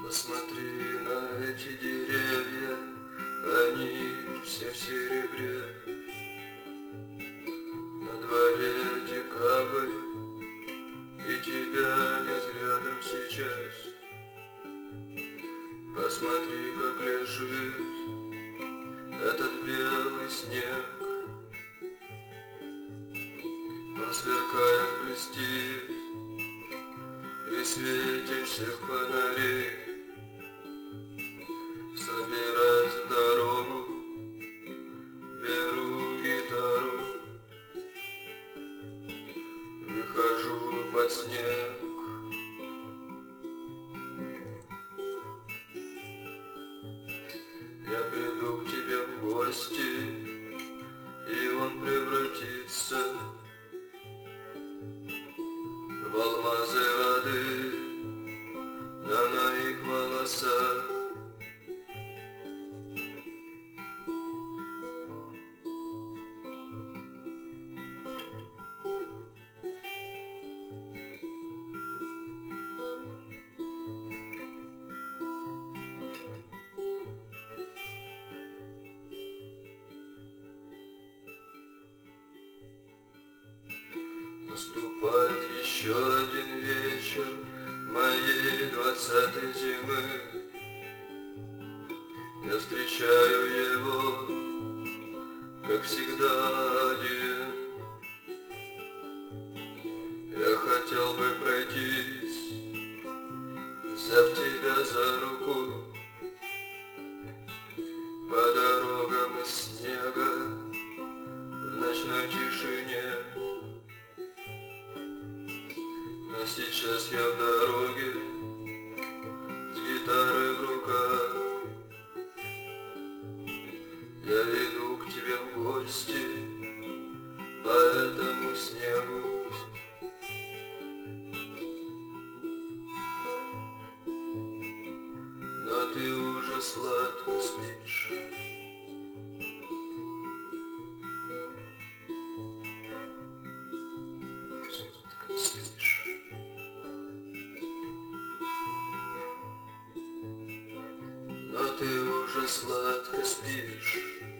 Посмотри на эти деревья, они все в серебре. На дворе декабрь, и тебя нет рядом сейчас. Посмотри, как лежит этот белый снег. Он сверкает, блестит при свете всех фонарей. Собираюсь в дорогу, беру гитару, выхожу под снег. Я приду к тебе в гости, и он превратится в алмазы воды на моих волосах. Наступает еще один вечер моей 20-й зимы. Я встречаю его, как всегда, один. Я хотел бы пройтись, взяв тебя за руку, по дорогам из снега в ночной тишине. Но сейчас я в дороге с гитарой в руках. Я иду к тебе в гости по этому снегу. Но ты уже сладко спишь. Но ты уже сладко спишь.